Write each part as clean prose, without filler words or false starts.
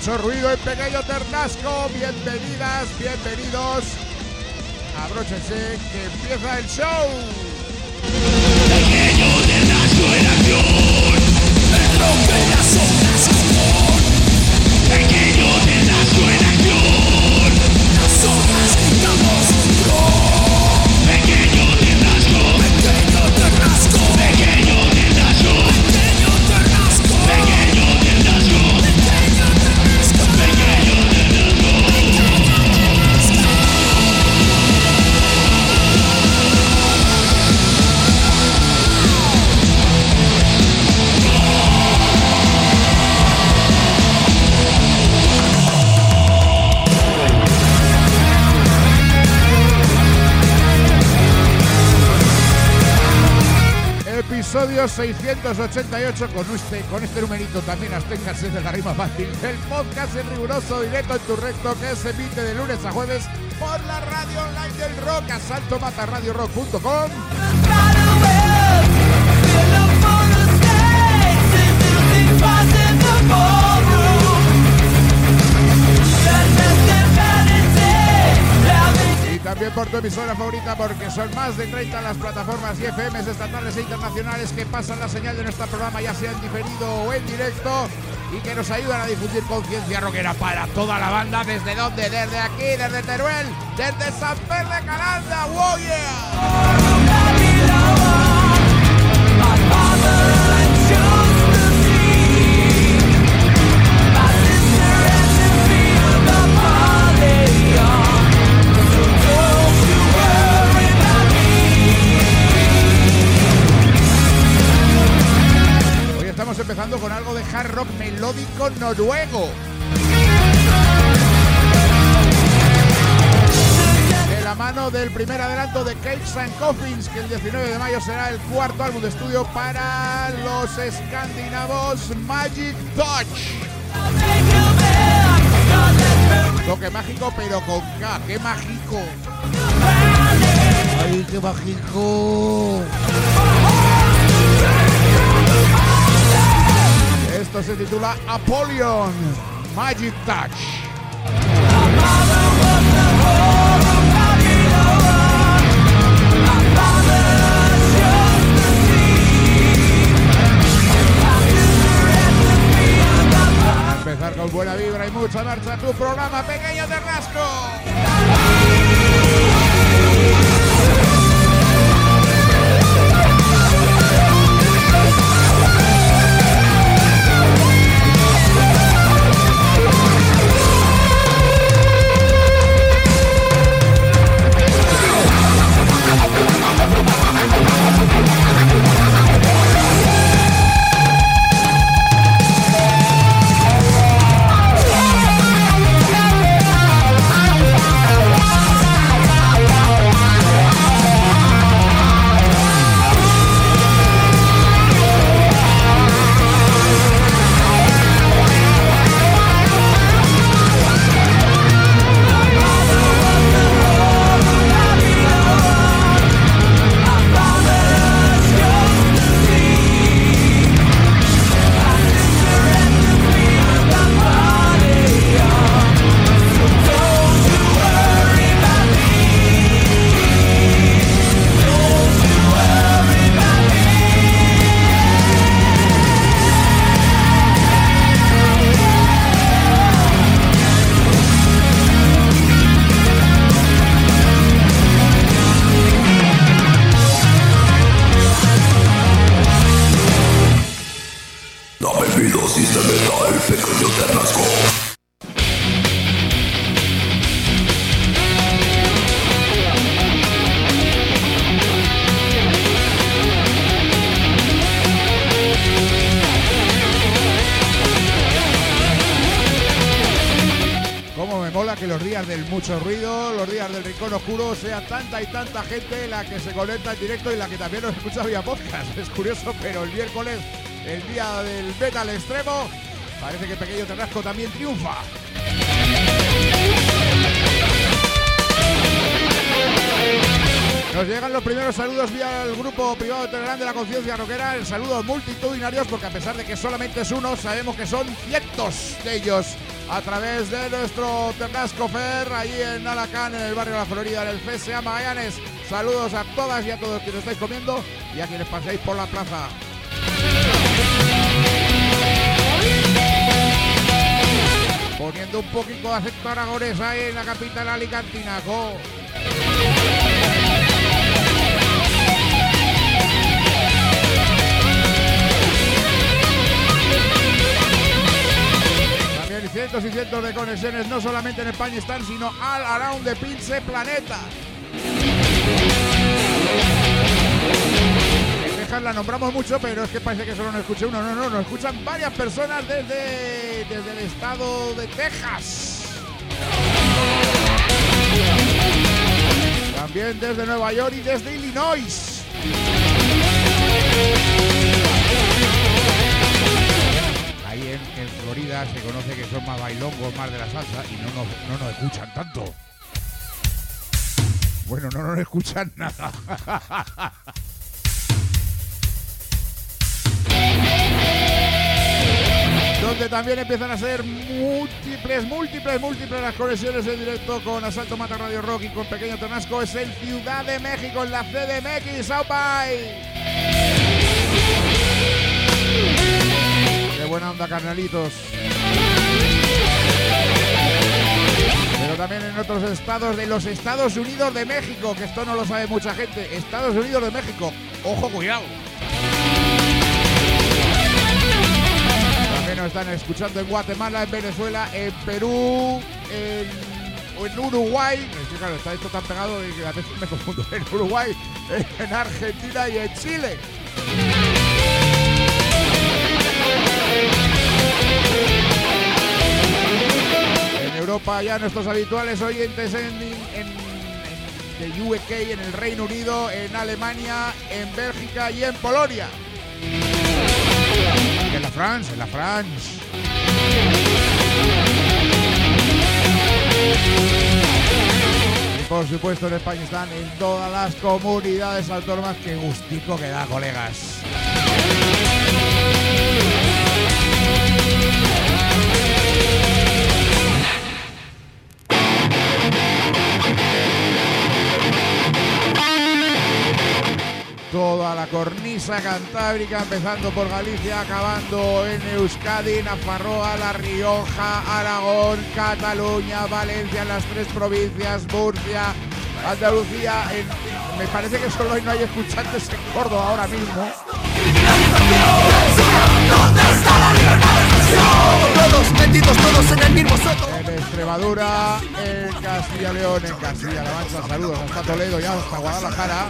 mucho ruido en Pequeño Ternasco. Bienvenidas, bienvenidos. Abróchense que empieza el show. Pequeño Ternasco en acción. Me rompe las sombras común. Pequeño Ternasco en acción. Las sombras gritamos un gol. Pequeño Ternasco. Pequeño Ternasco. Pequeño Ternasco. Pequeño Ternasco. Pequeño Ternasco. Pequeño Ternasco. Pequeño Ternasco. Episodio 688 con este numerito también absténganse de la rima fácil. El podcast en riguroso directo en tu recto que se emite de lunes a jueves por la radio online del rock, asaltomataradiorock.com. Y también por tu emisora favorita, porque son más de 30 las plataformas y FMs estatales e internacionales que pasan la señal de nuestro programa, ya sea en diferido o en directo, y que nos ayudan a difundir conciencia rockera para toda la banda. ¿Desde dónde? Desde aquí, desde Teruel, desde San Pedro de Calanda. ¡Wow, yeah! Estamos empezando con algo de hard rock melódico noruego. De la mano del primer adelanto de Cakes and Coffins, que el 19 de mayo será el cuarto álbum de estudio para los escandinavos Magic Touch. Toque mágico pero con K. ¡Qué mágico! ¡Ay, qué mágico! Esto se titula Apollyon Magic Touch. Empezar con buena vibra y mucha marcha tu programa Pequeño Ternasco. Que los días del mucho ruido, los días del rincón oscuro, sea tanta y tanta gente la que se conecta en directo y la que también nos escucha vía podcast. Es curioso, pero el miércoles, el día del metal extremo, parece que Pequeño Ternasco también triunfa. Nos llegan los primeros saludos vía el grupo privado de Telegram de la Conciencia Rockera. El saludo multitudinarios, porque a pesar de que solamente es uno, sabemos que son cientos de ellos. a través de nuestro Ternasco Fair, allí en Alacant, en el barrio de la Florida, en el CSA Magallanes. Saludos a todas y a todos quienes estáis comiendo y a quienes paséis por la plaza. Poniendo un poquito de acento aragonés ahí en la capital alicantina. También cientos y cientos de conexiones, no solamente en España están, sino all around the pinche planeta. La nombramos mucho, pero es que parece que solo nos escucha uno. No, nos escuchan varias personas desde el estado de Texas. También desde Nueva York y desde Illinois. Ahí en Florida se conoce que son más bailongos, más de la salsa y no nos escuchan tanto. Bueno, no nos escuchan nada. Donde también empiezan a ser múltiples las conexiones en directo con Asalto Mata Radio Rock y con Pequeño Ternasco. Es en Ciudad de México, en la CDMX, ¡Aupai! ¡Qué buena onda, carnalitos! Pero también en otros estados de los Estados Unidos de México, que esto no lo sabe mucha gente. Estados Unidos de México, ¡ojo, cuidado! Nos están escuchando en Guatemala, en Venezuela, en Perú, en Uruguay. Claro, está esto tan pegado que a veces me confundo. En Uruguay, en Argentina y en Chile. En Europa ya nuestros habituales oyentes de UK, en el Reino Unido, en Alemania, en Bélgica y en Polonia. En la France. Y por supuesto en España están en todas las comunidades autónomas. Qué gustico que da, colegas. Toda la cornisa cantábrica, empezando por Galicia, acabando en Euskadi, Nafarroa, La Rioja, Aragón, Cataluña, Valencia, las tres provincias, Murcia, Andalucía. Me parece que solo hoy no hay escuchantes en Córdoba ahora mismo. ¿Dónde está la libertad de expresión? Todos metidos, todos en el mismo saco. En Extremadura, en Castilla y León, en Castilla-La Mancha, saludos hasta Toledo y hasta Guadalajara.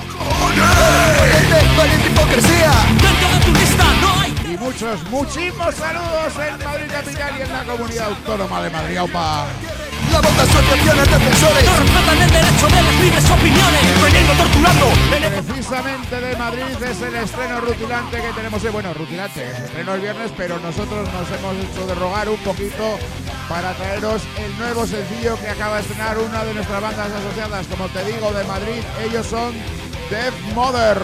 Y muchísimos saludos en Madrid capital y en la comunidad autónoma de Madrid, ¡aupa! La voz de asociaciones defensores no respetan el derecho de las libres opiniones, veniendo torturando. Precisamente de Madrid es el estreno rutilante que tenemos hoy. Bueno, rutilante, es estreno el viernes, pero nosotros nos hemos hecho de rogar un poquito para traeros el nuevo sencillo que acaba de estrenar una de nuestras bandas asociadas, como te digo, de Madrid. Ellos son Death Mother.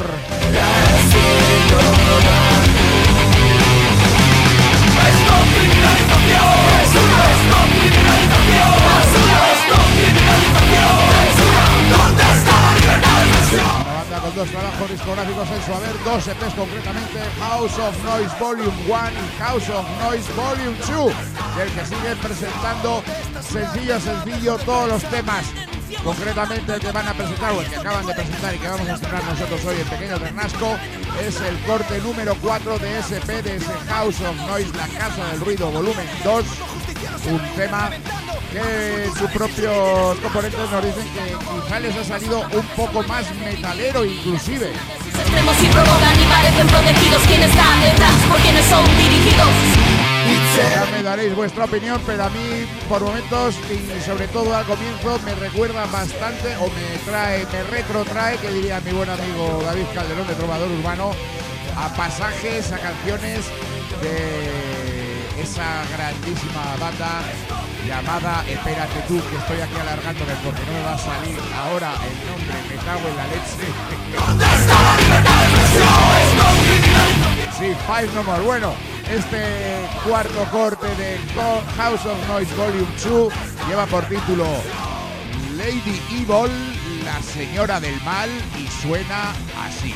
Una banda con dos trabajos discográficos en su haber, dos EPs concretamente, House of Noise Volume 1 y House of Noise Volume 2, del que siguen presentando sencillo todos los temas. Concretamente el que van a presentar, o el que acaban de presentar y que vamos a estrenar nosotros hoy en Pequeño Ternasco, es el corte número 4 de SP, de ese House of Noise, La Casa del Ruido volumen 2, un tema que sus propios componentes nos dicen que quizá les ha salido un poco más metalero inclusive. Extremos y provocan y parecen protegidos. ¿Quién está detrás? ¿Por quiénes son dirigidos? Ya me daréis vuestra opinión, pero a mí por momentos y sobre todo al comienzo me recuerda bastante o me retrotrae, que diría mi buen amigo David Calderón de Trovador Urbano, a pasajes, a canciones de esa grandísima banda llamada Espérate tú, que estoy aquí alargándome porque no me va a salir ahora el nombre, me cago en la leche. ¿Dónde está la libertad de expresión? Sí, Five No More. Bueno, Este cuarto corte de House of Noise Volume 2 lleva por título Lady Evil, la señora del mal, y suena así.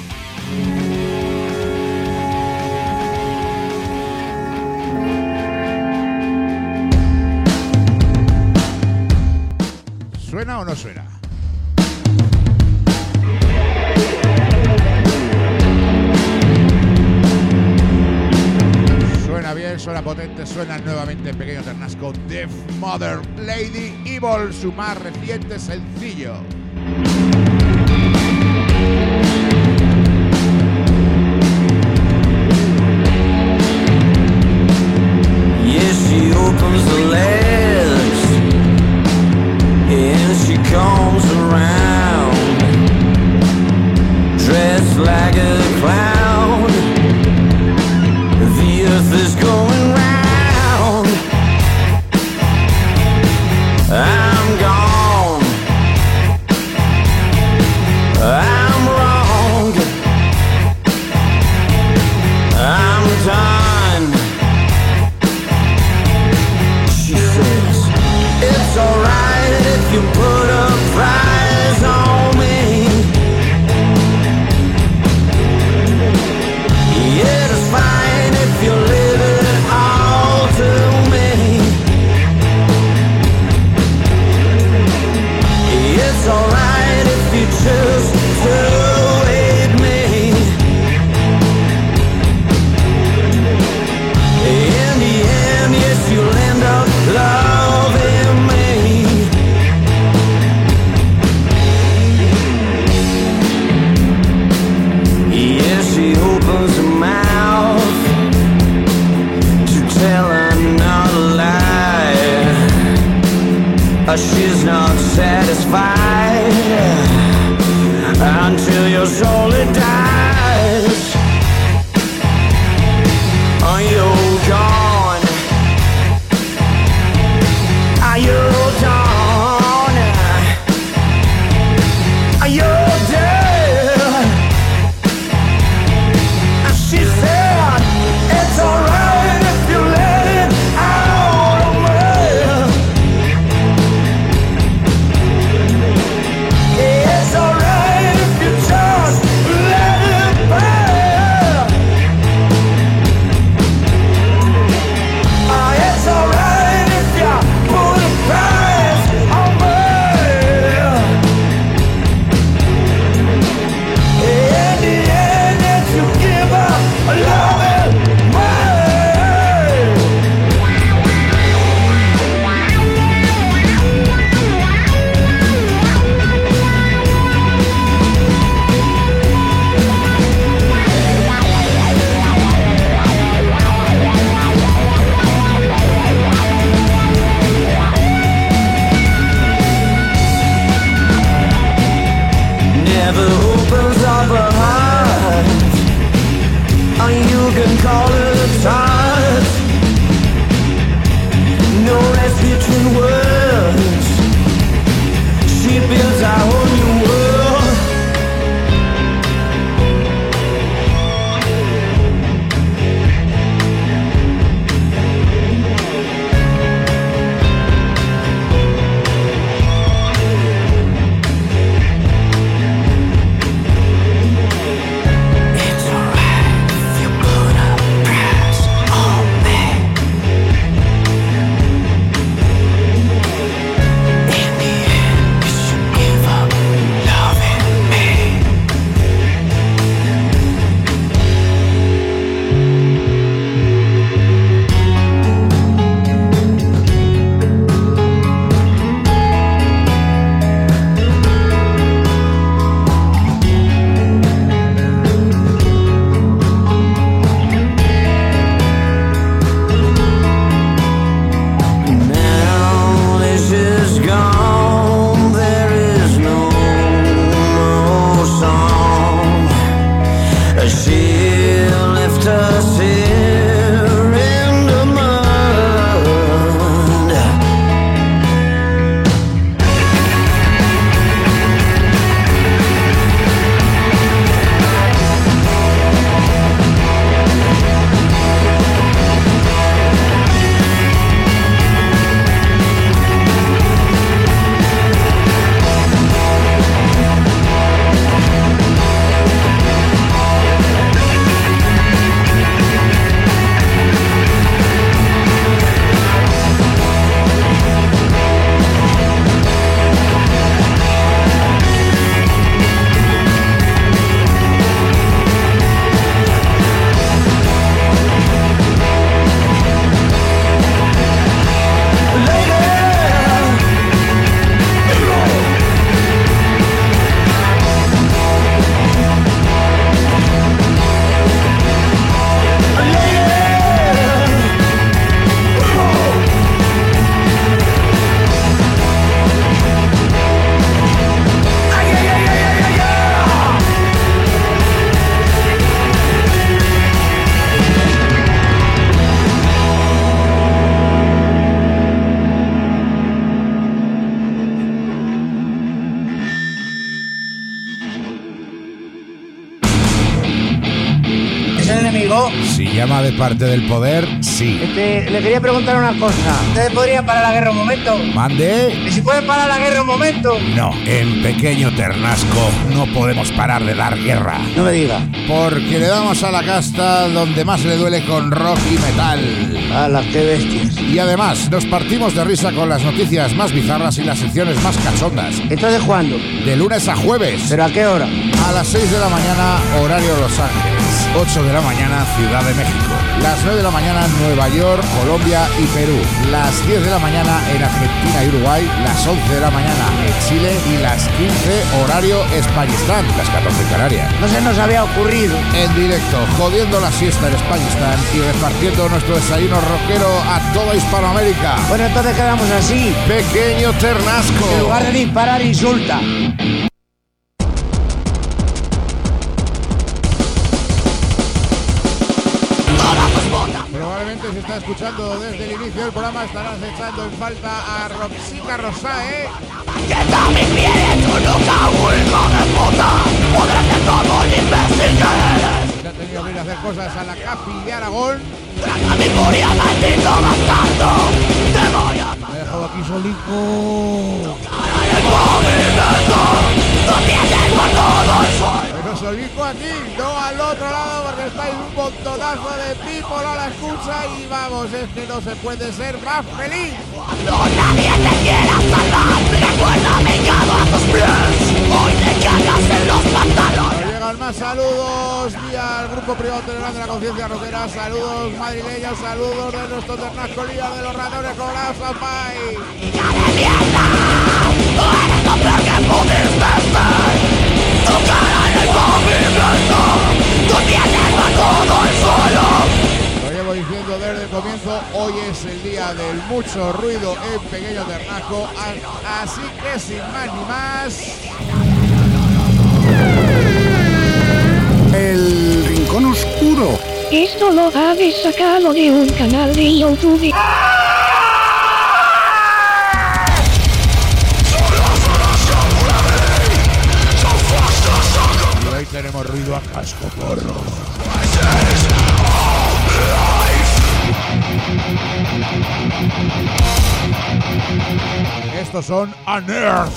¿Suena o no suena? Suena bien, suena potente, suena nuevamente en pequeño ternasco Death Mother, Lady Evil, su más reciente sencillo. Yes, she opens the legs and she comes around dressed like a clown. The earth is going round. I'm gone. I'm wrong. I'm done. She says, it's alright if you put a price on me. Yeah, it's fine if you live it all to me. It's alright if you choose to hate me. In the end, yes, you'll end up loving me. Yes, she opens her mouth to tell another lie. She's not satisfied until your soul it dies. Are you gone? Are you done? Are you dead? She said, it's alright if you let it out of me. It's alright if you just let it be. It's alright if you put a price on me. In the end, it's you give up loving me. Never opens up a heart, or you can call it a tart. No rest between words. She builds a whole new world. It's alright if you put a price digo? Si llama de parte del poder, sí. Le quería preguntar una cosa. ¿Ustedes podrían parar la guerra un momento? ¿Mande? ¿Y si pueden parar la guerra un momento? No, en Pequeño Ternasco no podemos parar de dar guerra. No me diga. Porque le damos a la casta donde más le duele con rock y metal. ¡Hala, qué bestias! Y además, nos partimos de risa con las noticias más bizarras y las secciones más cachondas. ¿Entonces cuándo? De lunes a jueves. ¿Pero a qué hora? A las 6 de la mañana, horario Los Ángeles. 8 de la mañana, Ciudad de México. Las 9 de la mañana, Nueva York, Colombia y Perú. Las 10 de la mañana en Argentina y Uruguay. Las 11 de la mañana en Chile. Y las 15, horario Españistán. Las 14 en Canarias. No se nos había ocurrido. En directo, jodiendo la siesta en Españistán y repartiendo nuestro desayuno rockero a toda Hispanoamérica. Bueno, entonces quedamos así. Pequeño Ternasco. En lugar de disparar, insulta. Probablemente se está escuchando desde el inicio del programa, estarás echando en falta a Roxita Rosae. Queda mi piel, tú nunca hijo de puta. Podrás ser todo el imbécil que eres. Se ha tenido que ir a hacer cosas a la Capi de Aragón. Traga mi furia, maldito bastardo. Te voy a Me he dejado aquí solico. matar el movimiento. Tú tienes por todo el suelo. Pero solico aquí, no al otro lado, porque estáis un montonazo de people a la escucha y vamos, es que no se puede ser más feliz. Cuando nadie te quiera salvar, recuerda mi cabo a tus pies. Hoy te cagas en los pantalones. Nos llegan más saludos vía el grupo privado Telegram de la Conciencia Rockera, saludos madrileños, saludos de nuestro Ternasco líder de los ratones colorados, Zampay. ¡Hija de mierda! Tú eres lo peor que pudiste ser. Tu cara en el movimiento. Tú tienes por todo el suelo. Lo llevo diciendo desde el comienzo, hoy es el día del mucho ruido en Pequeño Ternasco, así que sin más ni más... El Rincón Oscuro. Esto lo habéis sacado de un canal de YouTube. Y hoy tenemos ruido a casco porro. Estos son Unearth.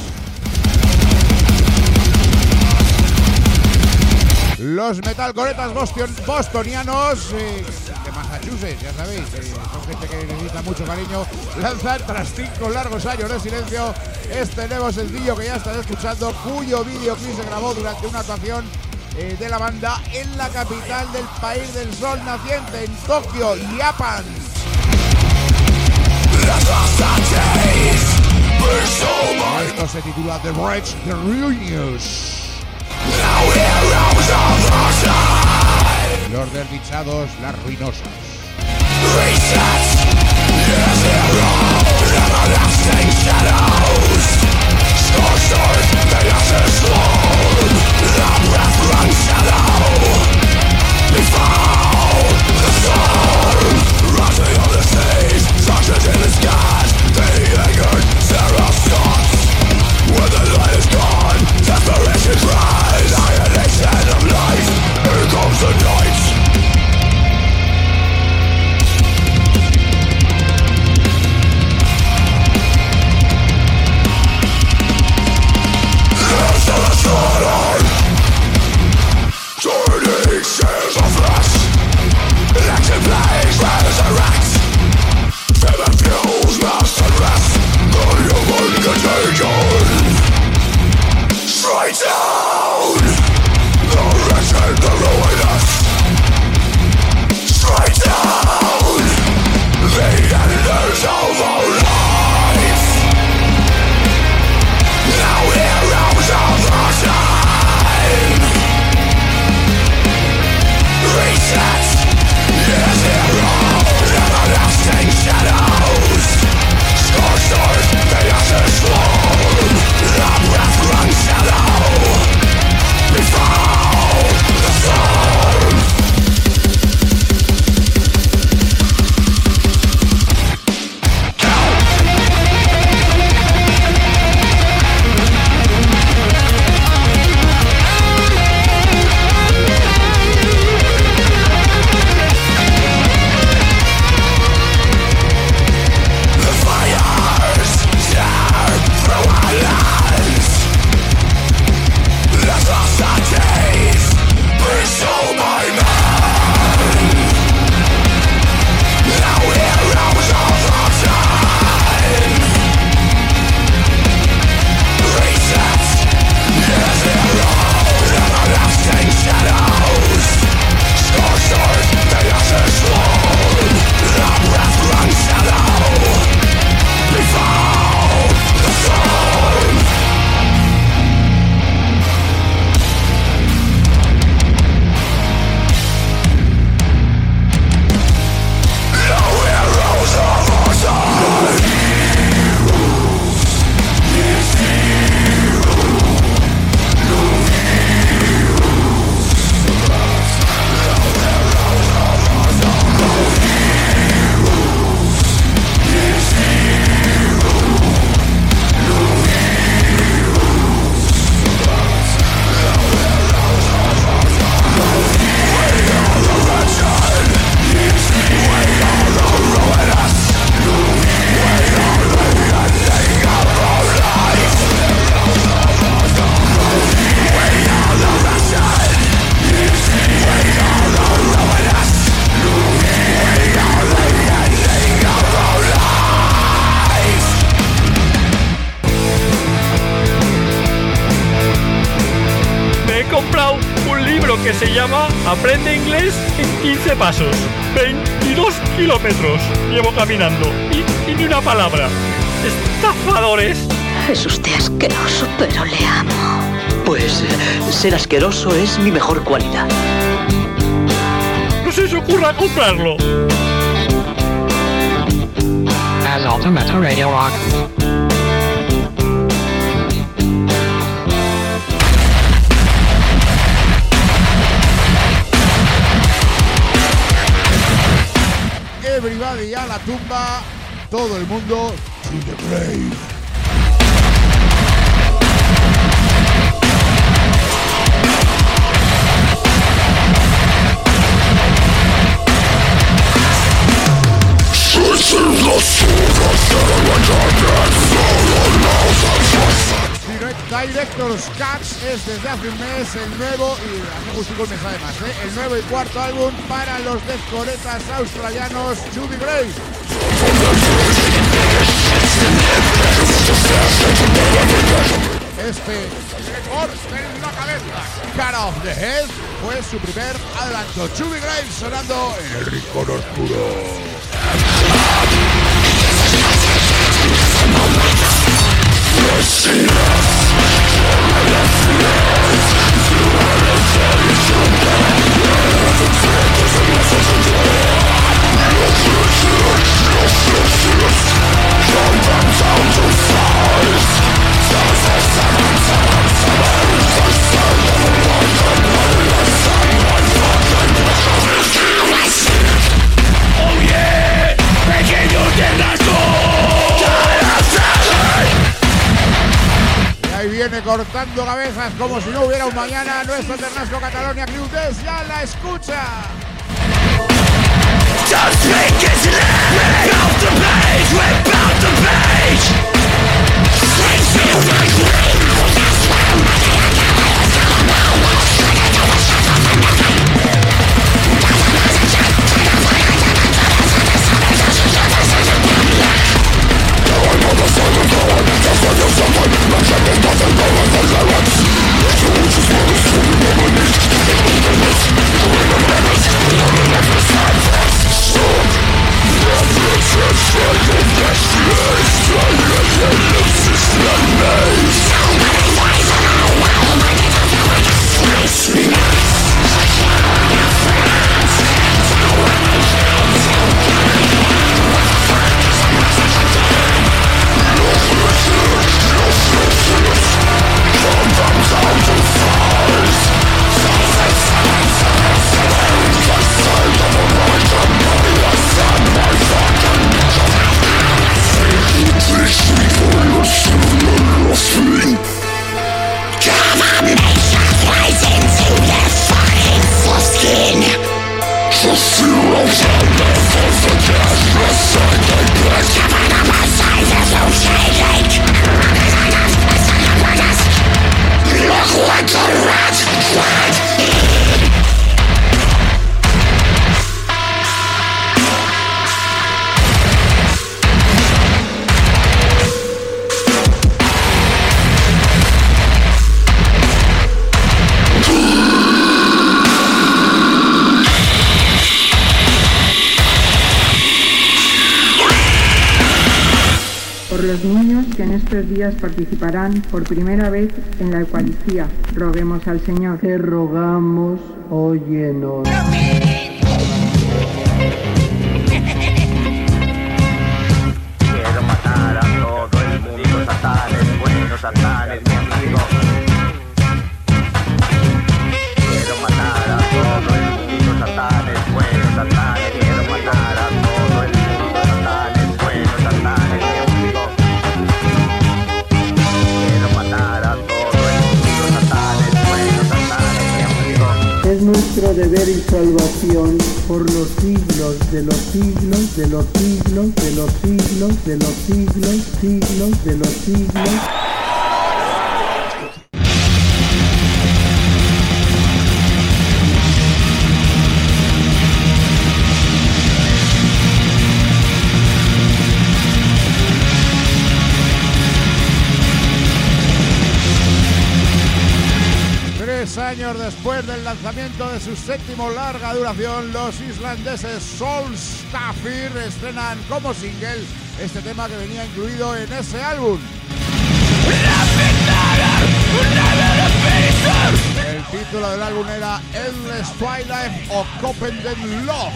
Los metalcoretas bostonianos de Massachusetts, ya sabéis, son gente que necesita mucho cariño, lanzan tras 5 largos años de silencio este nuevo sencillo que ya estás escuchando, cuyo videoclip se grabó durante una actuación de la banda en la capital del país del sol naciente, en Tokio, Japón. Esto se titula The Bridge, The Real News. Los desdichados, las ruinosas. libro que se llama Aprende inglés en 15 pasos. 22 kilómetros llevo caminando y ni una palabra. ¡Estafadores! Es usted asqueroso, pero le amo. Pues ser asqueroso es mi mejor cualidad. No se os ocurra comprarlo. As Ultimate Radio Rock. Everybody a la tumba, todo el mundo to the grave. Director's Cuts es desde hace un mes el nuevo, y hace justo un mes además, el nuevo y cuarto álbum para los descoretas australianos To The Grave. Este corte en la cabeza, Cut Off the Head, fue su primer adelanto. To The Grave sonando en el rincón oscuro. Oh yeah, pequeños de rasgo. Ahí viene cortando cabezas como si no hubiera un mañana. Nuestro Ternasco Catalonia Clubes ya la escucha. Just make it rip out the page, rip out the page. Los niños que en estos días participarán por primera vez en la Eucaristía. Roguemos al Señor. Te rogamos, óyenos. Quiero matar a todo el mundo, Satán es bueno, Satán es mi amigo. Quiero matar a todo el mundo, Satán es bueno, Satán. Quiero matar a todo el mundo, Satán es bueno, Satán es mi amigo. Quiero matar a todo el mundo, Satán es bueno, Satán es mi amigo. Es nuestro deber y salvación por los siglos de los siglos, de los siglos, de los siglos, de los siglos, siglos de los siglos. Años después del lanzamiento de su séptimo larga duración, los islandeses Solstafir estrenan como single este tema que venía incluido en ese álbum. El título del álbum era Endless Twilight o Copenhagen Love.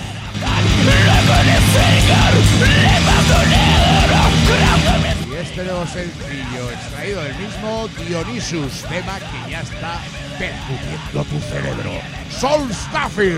Y este nuevo sencillo extraído del mismo Dionysus, tema que ya está percutiendo tu cerebro. Solstafir.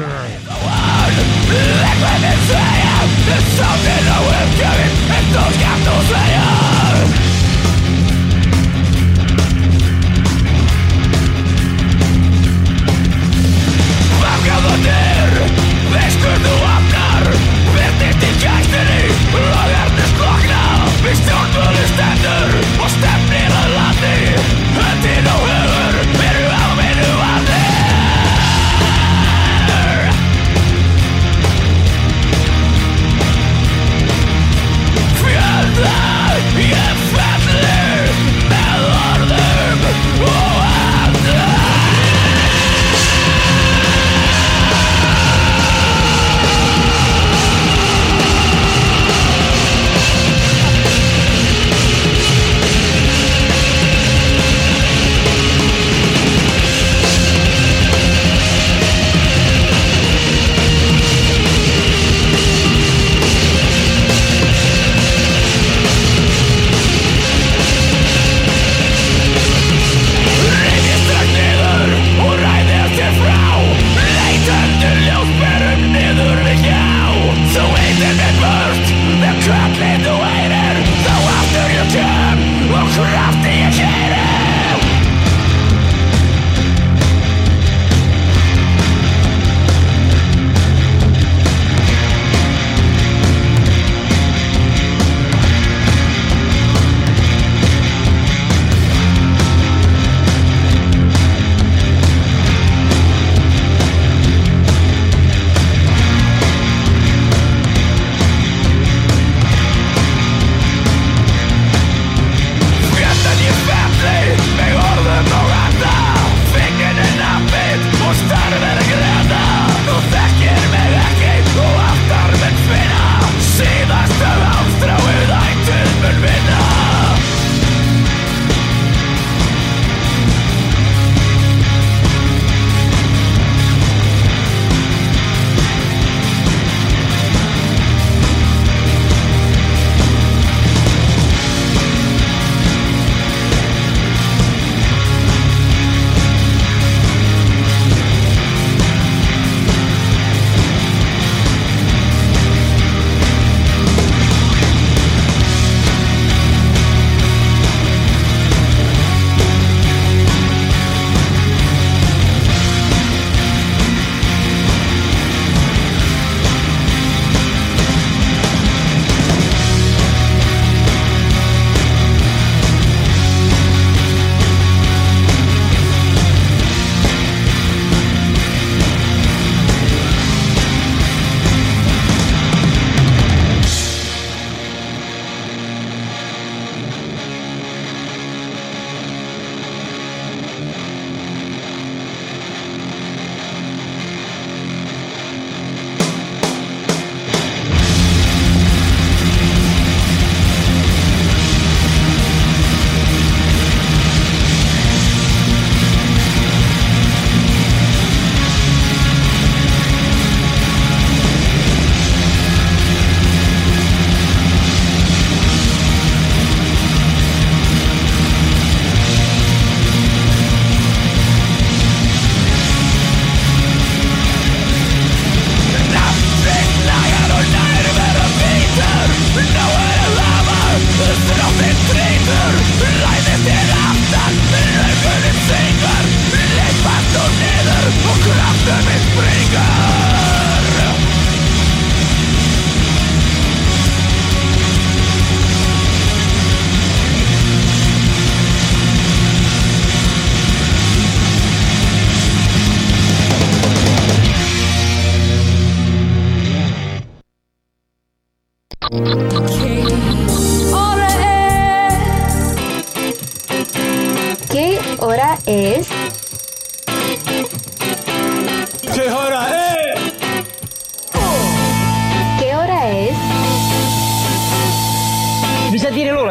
¿Qué hora es?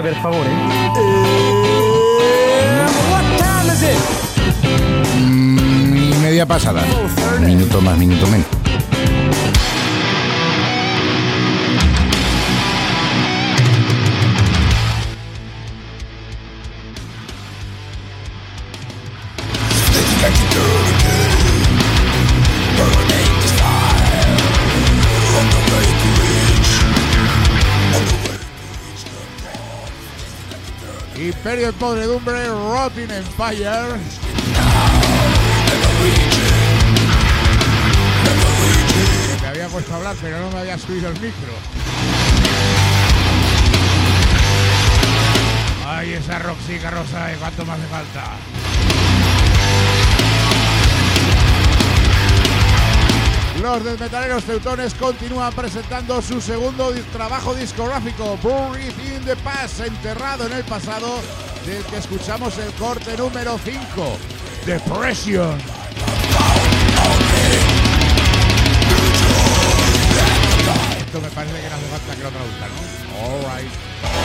ver favor, Y media pasada. Minuto más, minuto menos. Imperio en podredumbre, Rotting Empire. Me había puesto a hablar, pero no me había subido el micro. Ay, esa Roxica rosa, ¿cuánto me hace falta? Los desmetaleros teutones continúan presentando su segundo trabajo discográfico, Buried in the Past, enterrado en el pasado, del que escuchamos el corte número 5, Depression. Esto me parece que no hace falta que lo traduzca, ¿no? All right.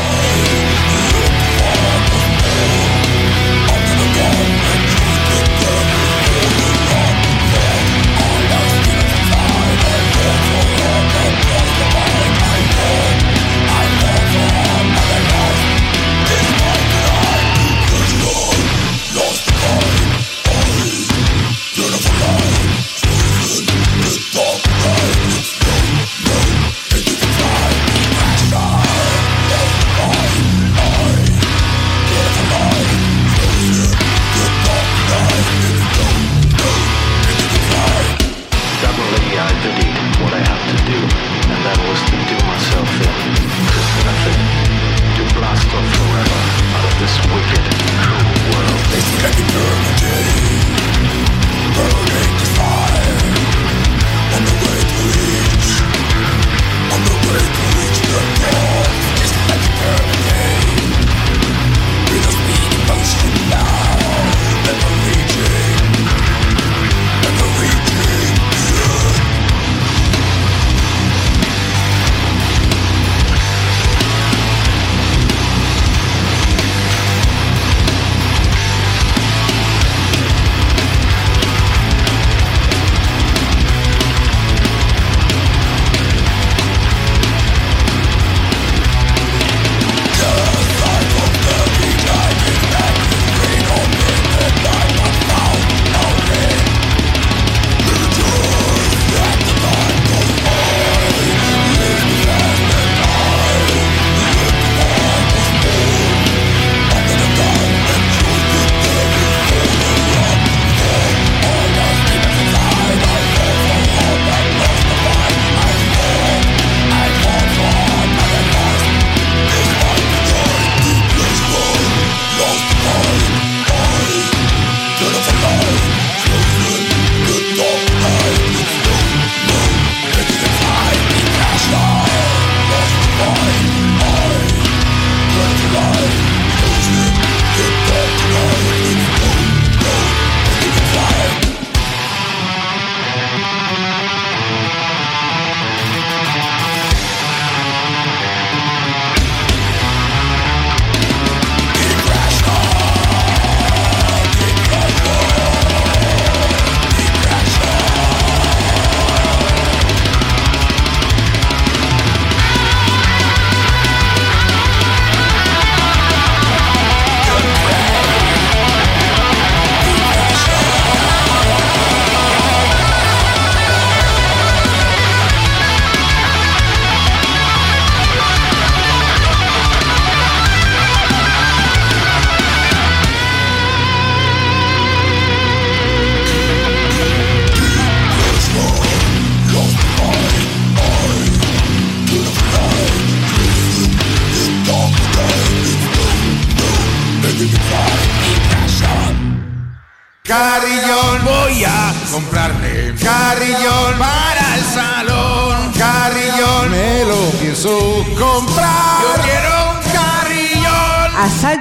Carrillón, voy a comprarle carrillón para el salón. Carrillón, me lo pienso comprar. Yo quiero un carrillón.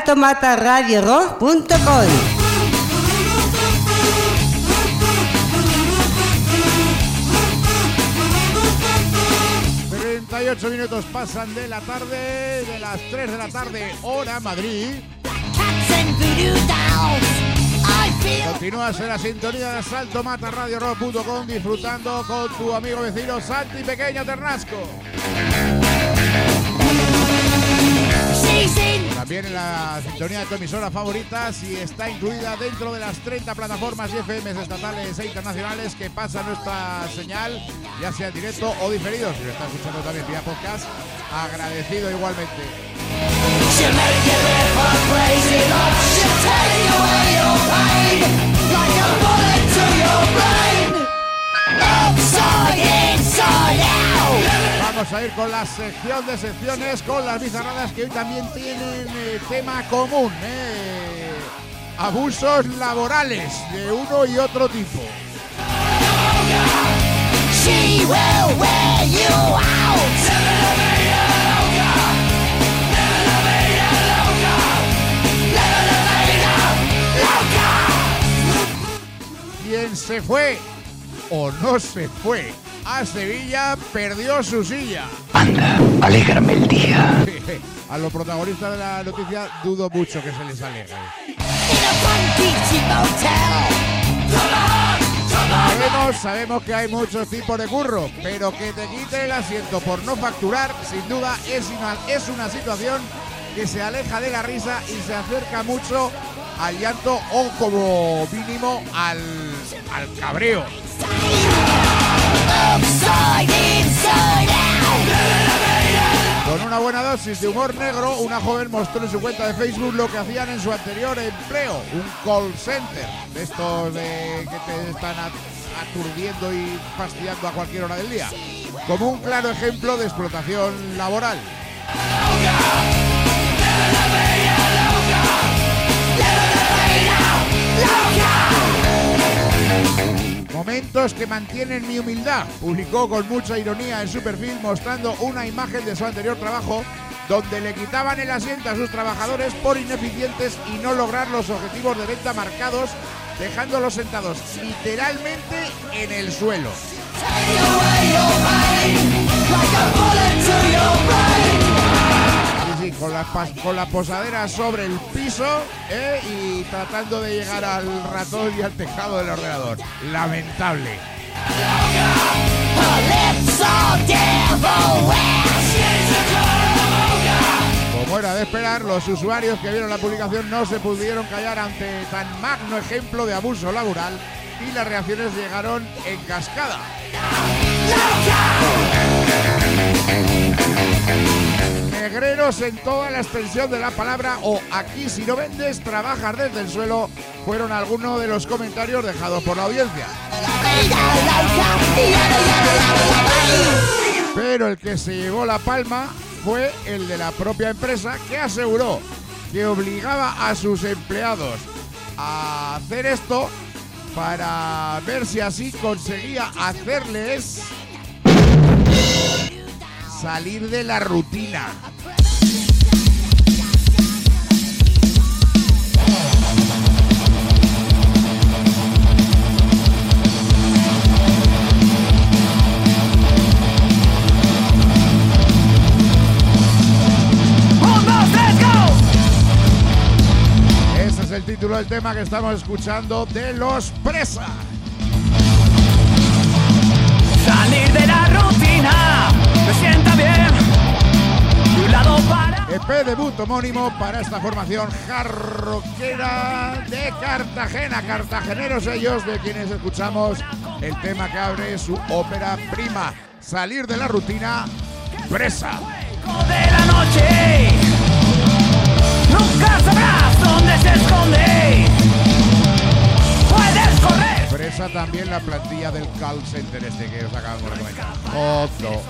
asaltomataradiorock.com. 38 48 minutos pasan de la tarde, de las 3 de la tarde, hora Madrid. Continúas en la sintonía de saltomatarradiorock.com disfrutando con tu amigo vecino Santi Pequeño Ternasco. También en la sintonía de tu emisora favorita, si está incluida dentro de las 30 plataformas y FMs estatales e internacionales que pasan nuestra señal, ya sea en directo o diferido. Si lo estás escuchando también vía podcast, agradecido igualmente. Vamos a ir con la sección de secciones, con las bizarradas que hoy también tienen tema común, abusos laborales de uno y otro tipo. She will wear you out. Quien se fue o no se fue a Sevilla perdió su silla. Anda, alégrame el día. A los protagonistas de la noticia dudo mucho que se les alegre. Sabemos que hay muchos tipos de curro, pero que te quiten el asiento por no facturar, sin duda es una situación que se aleja de la risa y se acerca mucho al llanto o como mínimo al cabreo. Con una buena dosis de humor negro, una joven mostró en su cuenta de Facebook lo que hacían en su anterior empleo, un call center, de estos que te están aturdiendo y fastidiando a cualquier hora del día, como un claro ejemplo de explotación laboral. Momentos que mantienen mi humildad, publicó con mucha ironía en su perfil mostrando una imagen de su anterior trabajo donde le quitaban el asiento a sus trabajadores por ineficientes y no lograr los objetivos de venta marcados, dejándolos sentados literalmente en el suelo. Sí, con la posadera sobre el piso y tratando de llegar al ratón y al teclado del ordenador. Lamentable. Como era de esperar, los usuarios que vieron la publicación no se pudieron callar ante tan magno ejemplo de abuso laboral y las reacciones llegaron en cascada. Negreros en toda la extensión de la palabra o aquí si no vendes, trabajas desde el suelo fueron algunos de los comentarios dejados por la audiencia. Pero el que se llevó la palma fue el de la propia empresa, que aseguró que obligaba a sus empleados a hacer esto para ver si así conseguía hacerles salir de la rutina. Ese es el título del tema que estamos escuchando de Los Presa. Salir de la rutina, me sienta bien. De un lado para... EP debut homónimo para esta formación jarroquera de Cartagena. Cartageneros ellos, de quienes escuchamos el tema que abre su ópera prima. Salir de la rutina, Presa. De la noche, nunca sabrás dónde se esconde. Puedes correr. Presa también la plantilla del call center este que os acabamos de comentar. Otro.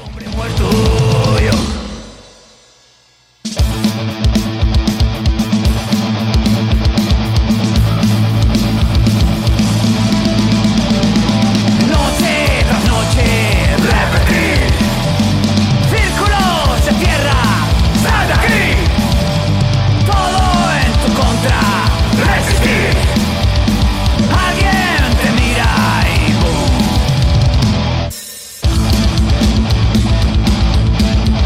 Noche tras noche, repetir. Círculos de tierra, sal de aquí. Todo en tu contra, resistir. Alguien te mira y boom.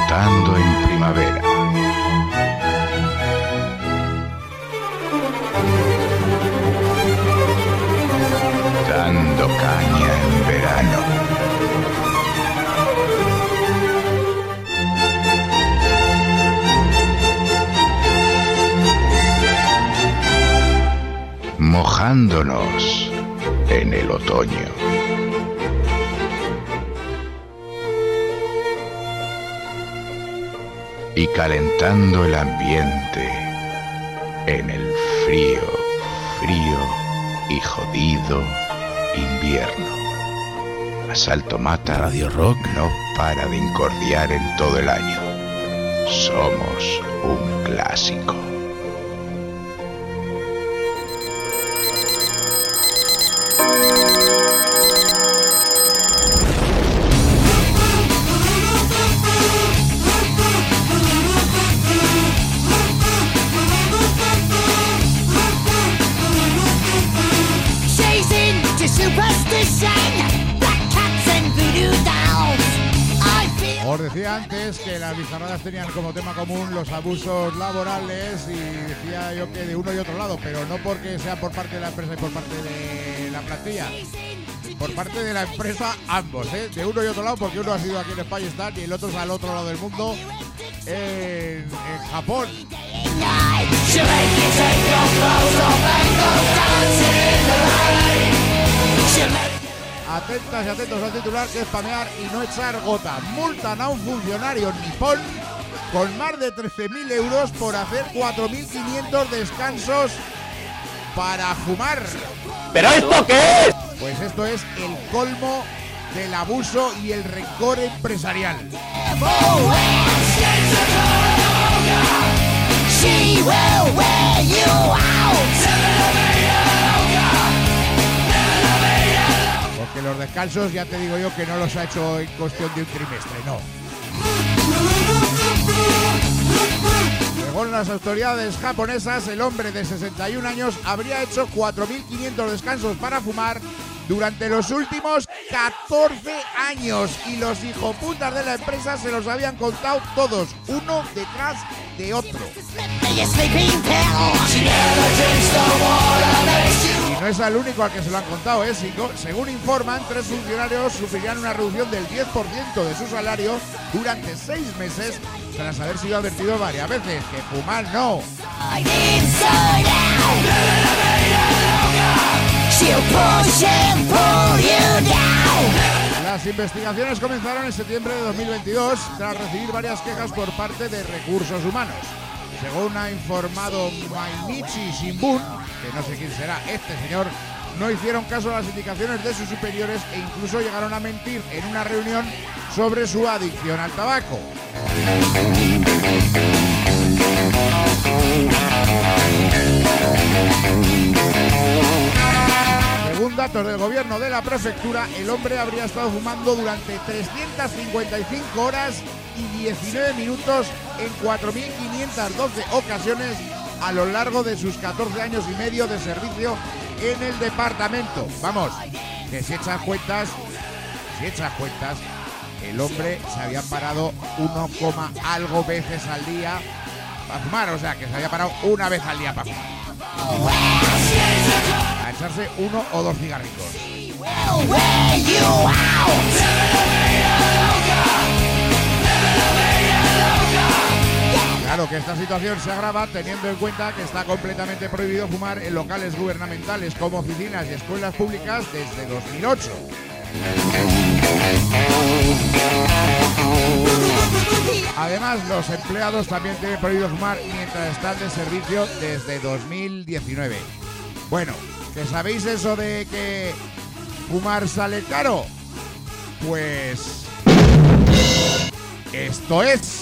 flotando en primavera. Dando caña en verano. Mojándonos en el otoño. Y calentando el ambiente en el frío, frío y jodido invierno. Asalto Mata Radio Rock no para de incordiar en todo el año. Somos un clásico. Os decía antes que las bizarradas tenían como tema común los abusos laborales y decía yo que de uno y otro lado, pero no porque sea por parte de la empresa y por parte de la plantilla. Por parte de la empresa ambos, de uno y otro lado, porque uno ha sido aquí en España y el otro es al otro lado del mundo, en Japón. Atentas y atentos al titular, que es spamear y no echar gota. Multan a un funcionario nipón con más de 13.000 euros por hacer 4.500 descansos para fumar. ¿Pero esto qué es? Pues esto es el colmo del abuso y el rencor empresarial. Porque los descansos ya te digo yo que no los ha hecho en cuestión de un trimestre, no. Según las autoridades japonesas, el hombre de 61 años habría hecho 4.500 descansos para fumar durante los últimos 14 años y los hijoputas de la empresa se los habían contado todos, uno detrás de otro. Y no es el único al que se lo han contado, ¿eh? Según informan, 3 funcionarios sufrirían una reducción del 10% de su salario durante 6 meses tras haber sido advertido varias veces que fumar no. Las investigaciones comenzaron en septiembre de 2022 tras recibir varias quejas por parte de recursos humanos. Según ha informado Mainichi Shimbun, que no sé quién será este señor, no hicieron caso a las indicaciones de sus superiores e incluso llegaron a mentir en una reunión sobre su adicción al tabaco. Según datos del gobierno de la prefectura, el hombre habría estado fumando durante 355 horas y 19 minutos en 4.512 ocasiones a lo largo de sus 14 años y medio de servicio en el departamento. Vamos, que si echas cuentas, el hombre se había parado 1, algo veces al día para fumar, o sea, que se había parado una vez al día para fumar. A echarse 1 o 2 cigarritos. Claro que esta situación se agrava teniendo en cuenta que está completamente prohibido fumar en locales gubernamentales como oficinas y escuelas públicas desde 2008. Además, los empleados también tienen prohibido fumar mientras están de servicio desde 2019. Bueno, ¿que sabéis eso de que fumar sale caro? Pues esto es.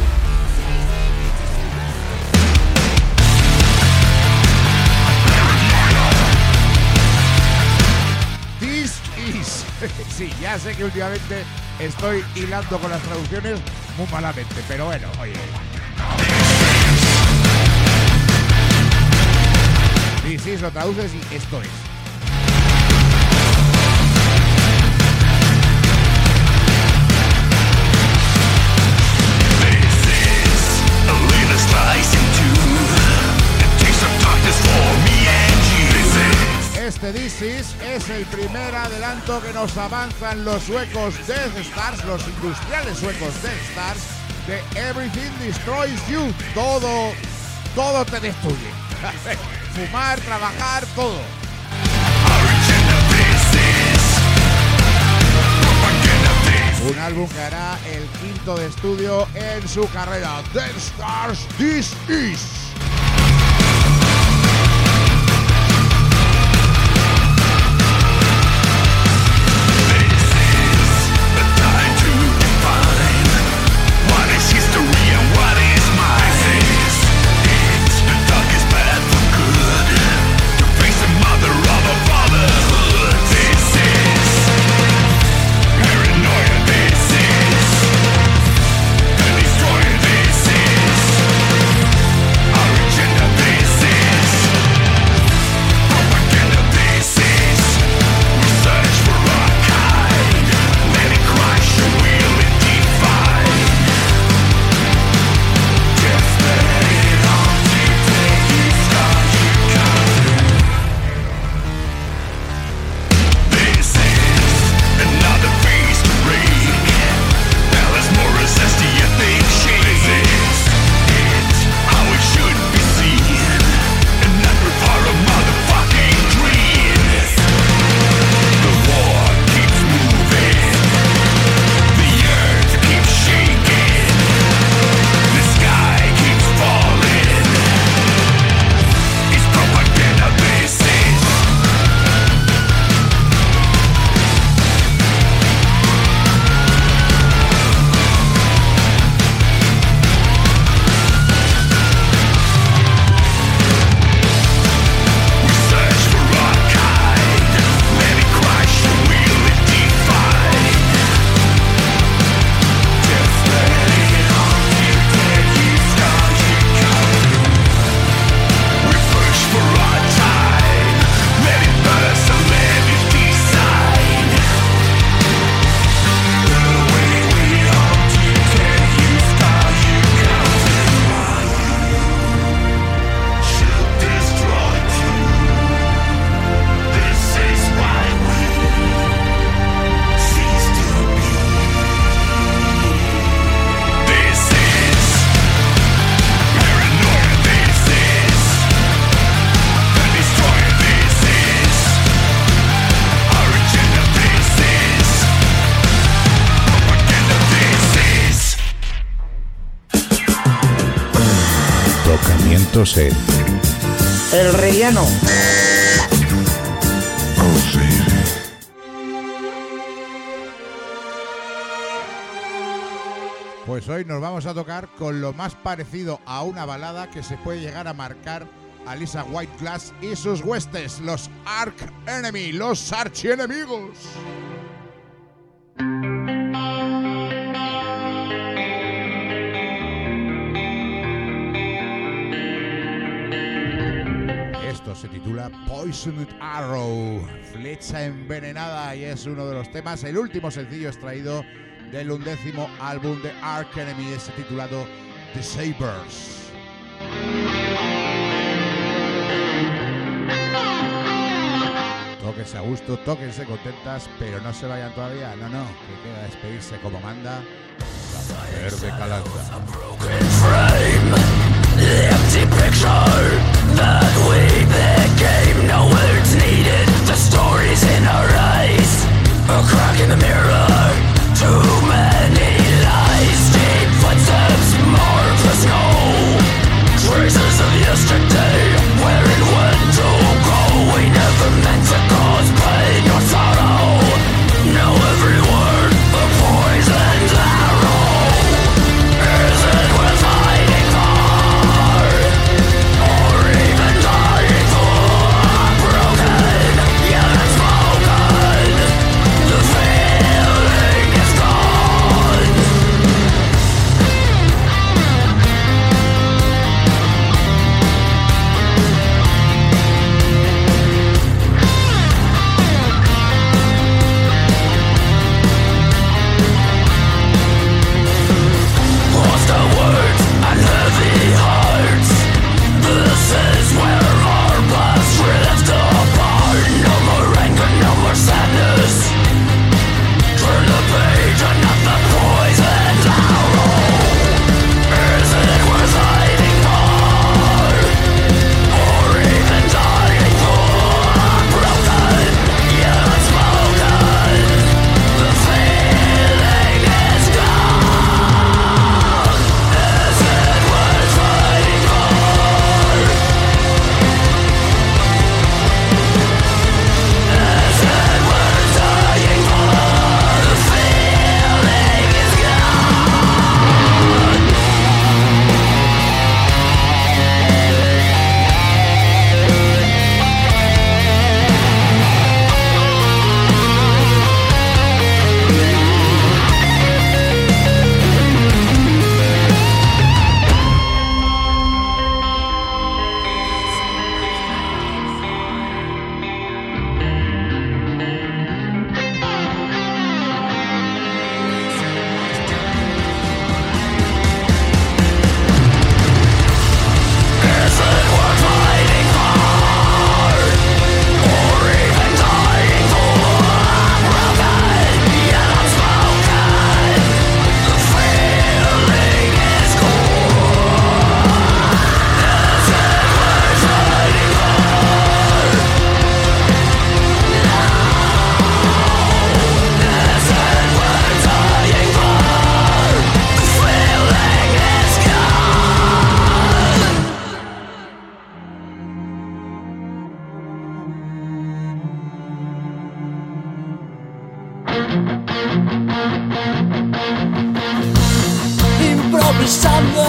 Sí, ya sé que últimamente estoy hilando con las traducciones muy malamente, pero bueno, oye. Sí, lo traduces y esto es. lo que nos avanzan los suecos Death Stars, los industriales suecos Death Stars, de Everything Destroys You. Todo te destruye. Fumar, trabajar, todo. Un álbum que hará el quinto de estudio en su carrera. Death Stars, This Is. Set. El relleno. Pues hoy nos vamos a tocar con lo más parecido a una balada que se puede llegar a marcar a Lisa Whiteglass y sus huestes, los Arch Enemy, los archienemigos. Esto se titula Poisoned Arrow, flecha envenenada, y es uno de los temas, el último sencillo extraído del 11º álbum de Arch Enemy, ese titulado The Sabers. Tóquense a gusto, tóquense contentas, pero no se vayan todavía, no, que queda despedirse como manda la Verde Calanda. The empty picture that we became, no words needed, the stories in our eyes, a crack in the mirror, too many lies, deep footsteps mark the snow, traces of yesterday, where and when to go, we never meant to cause pain or sorrow, now every word a poisoned arrow, is it worth fighting for? Or even dying for broken, yet unspoken.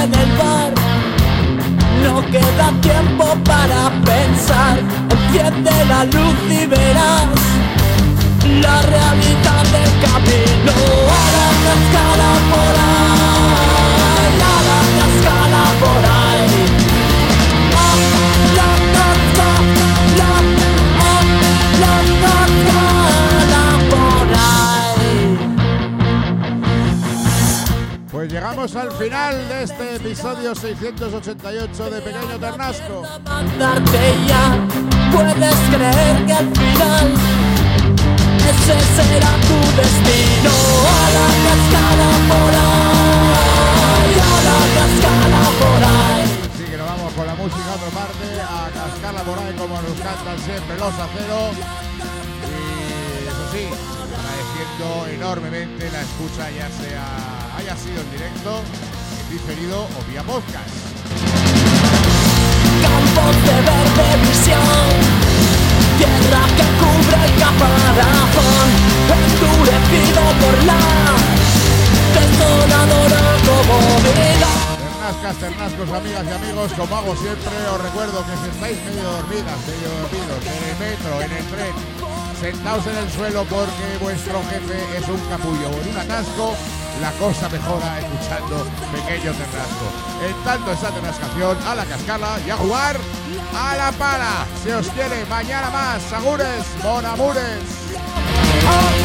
en el bar. No queda tiempo para pensar. Enciende la luz y verás la realidad del camino. A la cascada por ahí, a la cascada por ahí. Pues llegamos al final de este episodio 688 de Pequeño Ternasco. Puedes creer que al final ese será tu destino. A la cascada por ahí, a la cascada por ahí. Así que nos vamos con la música a otra parte, a cascarla por ahí como nos cantan siempre los aceros. Y eso sí, agradeciendo enormemente la escucha, ya haya sido en directo, en diferido o vía podcast. Campos de verde visión, tierra que cubre el caparazón, endurecido por la detonadora comodidad. Ternascos, amigas y amigos, como hago siempre, os recuerdo que si estáis medio dormidos, en el metro, en el tren, sentaos en el suelo porque vuestro jefe es un capullo o en un atasco, la cosa mejora escuchando Pequeño Ternasco. En tanto esta ternascación, a la cascala y a jugar a la pala. Se os quiere, mañana más. Agures, bon amures.